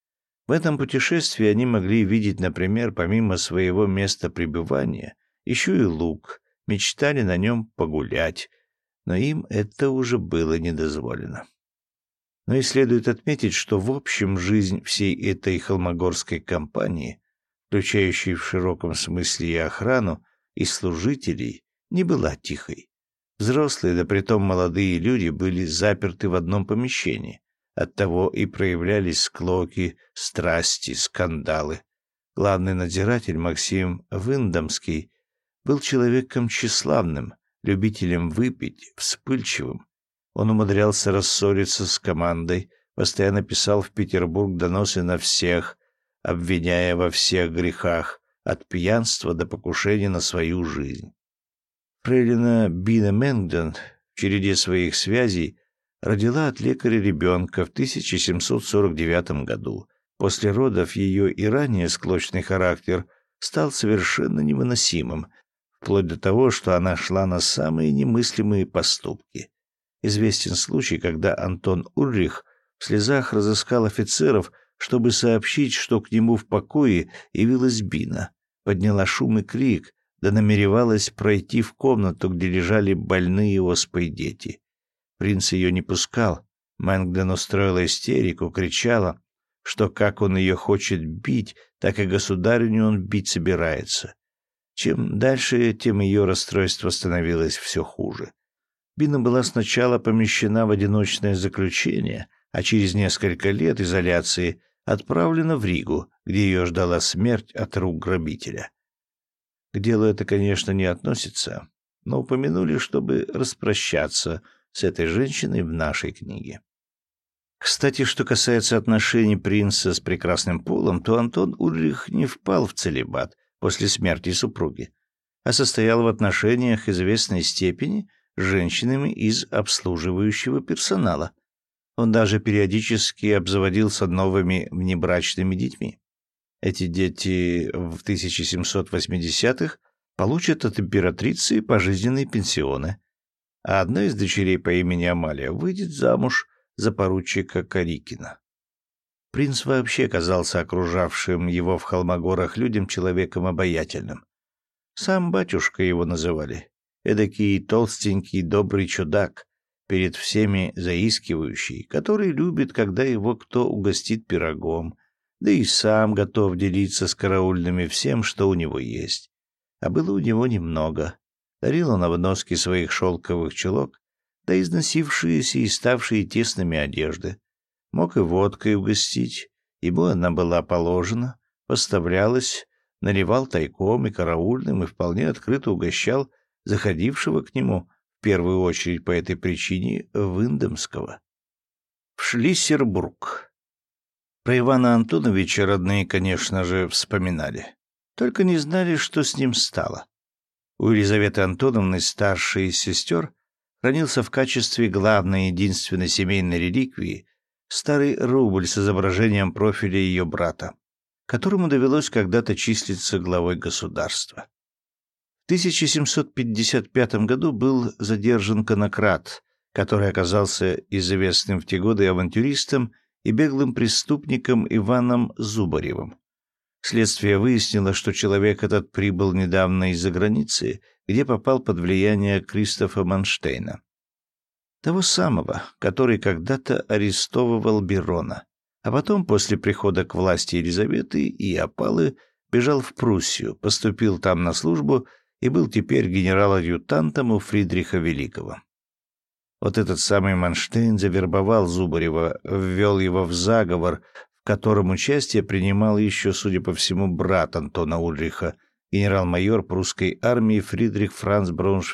В этом путешествии они могли видеть, например, помимо своего места пребывания, еще и луг, мечтали на нем погулять, но им это уже было недозволено. Но и следует отметить, что в общем жизнь всей этой холмогорской компании, включающей в широком смысле и охрану, и служителей, не была тихой. Взрослые, да притом молодые люди, были заперты в одном помещении. Оттого и проявлялись склоки, страсти, скандалы. Главный надзиратель Максим Виндомский был человеком тщеславным, любителем выпить, вспыльчивым. Он умудрялся рассориться с командой, постоянно писал в Петербург доносы на всех, обвиняя во всех грехах, от пьянства до покушения на свою жизнь. Фрейлина Бина Мэнгдон в череде своих связей родила от лекаря ребенка в 1749 году. После родов ее и ранее склочный характер стал совершенно невыносимым, вплоть до того, что она шла на самые немыслимые поступки. Известен случай, когда Антон Ульрих в слезах разыскал офицеров, чтобы сообщить, что к нему в покое явилась Бина, подняла шум и крик, да намеревалась пройти в комнату, где лежали больные оспой дети. Принц ее не пускал. Мэнгдон устроила истерику, кричала, что как он ее хочет бить, так и государыню он бить собирается. Чем дальше, тем ее расстройство становилось все хуже. Бина была сначала помещена в одиночное заключение, а через несколько лет изоляции отправлена в Ригу, где ее ждала смерть от рук грабителя. К делу это, конечно, не относится, но упомянули, чтобы распрощаться с этой женщиной в нашей книге. Кстати, что касается отношений принца с прекрасным полом, то Антон Ульрих не впал в целибат после смерти супруги, а состоял в отношениях известной степени с женщинами из обслуживающего персонала. Он даже периодически обзаводился новыми внебрачными детьми. Эти дети в 1780-х получат от императрицы пожизненные пенсионы, а одна из дочерей по имени Амалия выйдет замуж за поручика Корикина. Принц вообще казался окружавшим его в Холмогорах людям человеком обаятельным. Сам батюшка его называли. Эдакий толстенький добрый чудак, перед всеми заискивающий, который любит, когда его кто угостит пирогом, да и сам готов делиться с караульными всем, что у него есть. А было у него немного. Дарил он обноски своих шелковых чулок, да износившиеся и ставшие тесными одежды. Мог и водкой угостить, ибо она была положена, поставлялась, наливал тайком и караульным и вполне открыто угощал заходившего к нему, в первую очередь по этой причине, Виндомского. В Шлиссербург. Про Ивана Антоновича родные, конечно же, вспоминали. Только не знали, что с ним стало. У Елизаветы Антоновны, старшей из сестер, хранился в качестве главной и единственной семейной реликвии старый рубль с изображением профиля ее брата, которому довелось когда-то числиться главой государства. В 1755 году был задержан конократ, который оказался известным в те годы авантюристом и беглым преступником Иваном Зубаревым. Следствие выяснило, что человек этот прибыл недавно из-за границы, где попал под влияние Кристофа Манштейна. Того самого, который когда-то арестовывал Берона, а потом, после прихода к власти Елизаветы и опалы, бежал в Пруссию, поступил там на службу и был теперь генерал-адъютантом у Фридриха Великого. Вот этот самый Манштейн завербовал Зубарева, ввел его в заговор, в котором участие принимал еще, судя по всему, брат Антона Ульриха, генерал-майор прусской армии Фридрих Франц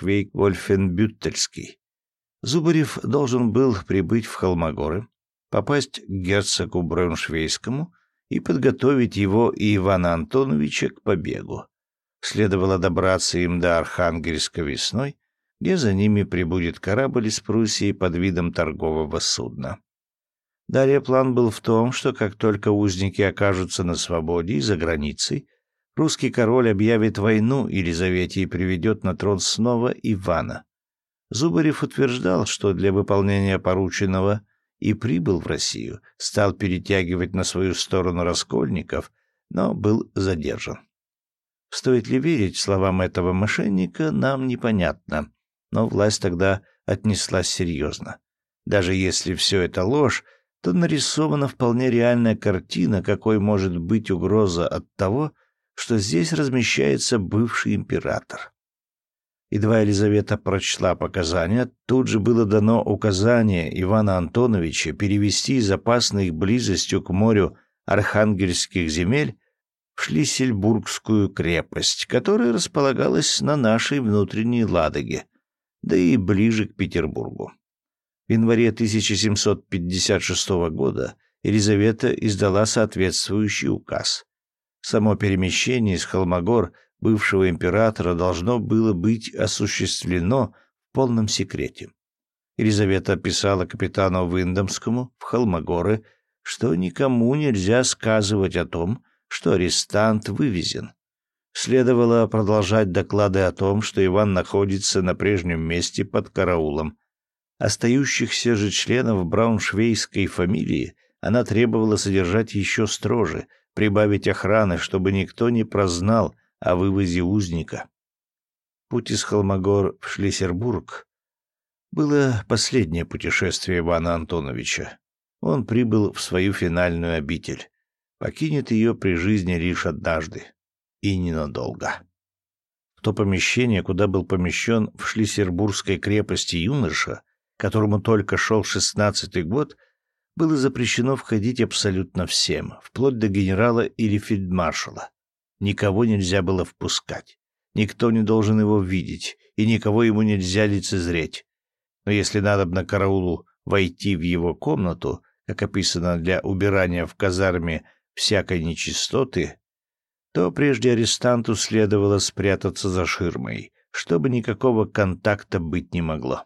Брауншвейг-Вольфенбюттельский. Зубарев должен был прибыть в Холмогоры, попасть к герцогу Брауншвейгскому и подготовить его и Ивана Антоновича к побегу. Следовало добраться им до Архангельска весной, где за ними прибудет корабль из Пруссии под видом торгового судна. Далее план был в том, что как только узники окажутся на свободе и за границей, русский король объявит войну Елизавете и приведет на трон снова Ивана. Зубарев утверждал, что для выполнения порученного и прибыл в Россию, стал перетягивать на свою сторону раскольников, но был задержан. Стоит ли верить словам этого мошенника, нам непонятно, но власть тогда отнеслась серьезно. Даже если все это ложь, то нарисована вполне реальная картина, какой может быть угроза от того, что здесь размещается бывший император. Едва Елизавета прочла показания, тут же было дано указание Ивана Антоновича перевести из опасной их близостью к морю архангельских земель в Шлиссельбургскую крепость, которая располагалась на нашей внутренней Ладоге, да и ближе к Петербургу. В январе 1756 года Елизавета издала соответствующий указ. Само перемещение из Холмогор бывшего императора должно было быть осуществлено в полном секрете. Елизавета писала капитану Виндомскому в Холмогоры, что никому нельзя сказывать о том, что арестант вывезен. Следовало продолжать доклады о том, что Иван находится на прежнем месте под караулом. Остающихся же членов брауншвейгской фамилии она требовала содержать еще строже, прибавить охраны, чтобы никто не прознал о вывозе узника. Путь из Холмогор в Шлиссельбург было последнее путешествие Ивана Антоновича. Он прибыл в свою финальную обитель. Покинет ее при жизни лишь однажды. И ненадолго. В то помещение, куда был помещен в Шлиссельбургской крепости юноша, которому только шел 16-й год, было запрещено входить абсолютно всем, вплоть до генерала или фельдмаршала. Никого нельзя было впускать. Никто не должен его видеть, и никого ему нельзя лицезреть. Но если надобно караулу войти в его комнату, как описано для убирания в казарме всякой нечистоты, то прежде арестанту следовало спрятаться за ширмой, чтобы никакого контакта быть не могло.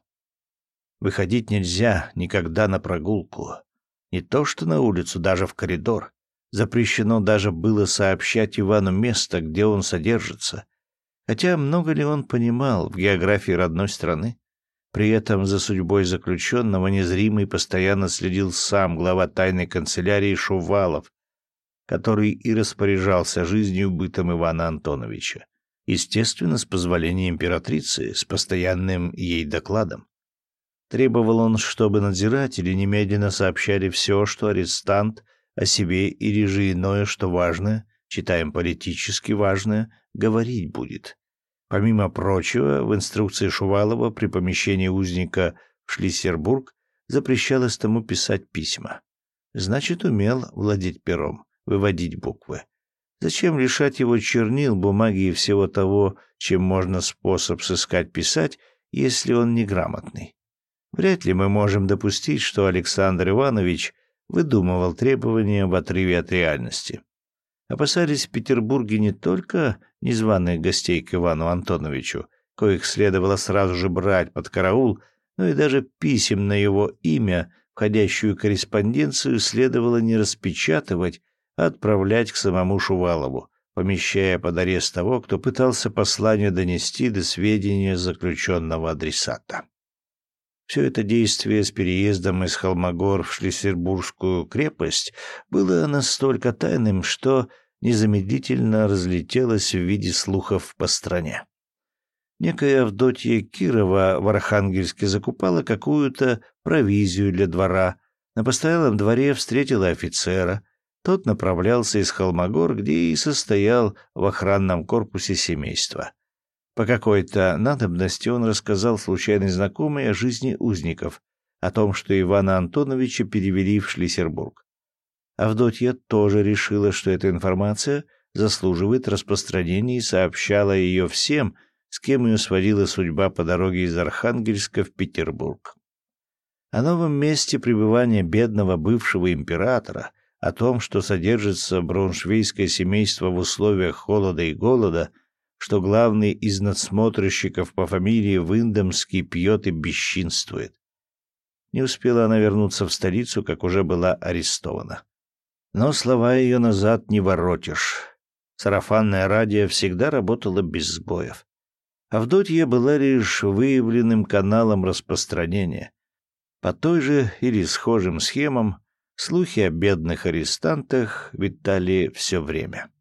Выходить нельзя никогда на прогулку. Не то что на улицу, даже в коридор. Запрещено даже было сообщать Ивану место, где он содержится. Хотя много ли он понимал в географии родной страны? При этом за судьбой заключенного незримый постоянно следил сам глава тайной канцелярии Шувалов, который и распоряжался жизнью бытом Ивана Антоновича. Естественно, с позволения императрицы, с постоянным ей докладом. Требовал он, чтобы надзиратели немедленно сообщали все, что арестант о себе или же иное, что важное, читаем политически важное, говорить будет. Помимо прочего, в инструкции Шувалова при помещении узника в Шлиссельбург запрещалось тому писать письма. Значит, умел владеть пером, выводить буквы. Зачем лишать его чернил, бумаги и всего того, чем можно способ сыскать писать, если он неграмотный? Вряд ли мы можем допустить, что Александр Иванович выдумывал требования в отрыве от реальности. Опасались в Петербурге не только незваных гостей к Ивану Антоновичу, коих следовало сразу же брать под караул, но и даже писем на его имя, входящую корреспонденцию, следовало не распечатывать, а отправлять к самому Шувалову, помещая под арест того, кто пытался послание донести до сведения заключенного адресата. Все это действие с переездом из Холмогор в Шлиссельбургскую крепость было настолько тайным, что незамедлительно разлетелось в виде слухов по стране. Некая Авдотья Кирова в Архангельске закупала какую-то провизию для двора. На постоялом дворе встретила офицера. Тот направлялся из Холмогор, где и состоял в охранном корпусе семейства. По какой-то надобности он рассказал случайной знакомой о жизни узников, о том, что Ивана Антоновича перевели в Шлиссельбург. Авдотья тоже решила, что эта информация заслуживает распространения, и сообщала ее всем, с кем ее сводила судьба по дороге из Архангельска в Петербург. О новом месте пребывания бедного бывшего императора, о том, что содержится брауншвейгское семейство в условиях холода и голода, что главный из надсмотрщиков по фамилии Виндомский пьет и бесчинствует. Не успела она вернуться в столицу, как уже была арестована. Но слова ее назад не воротишь. Сарафанное радио всегда работало без сбоев. Авдотья была лишь выявленным каналом распространения. По той же или схожим схемам слухи о бедных арестантах витали все время.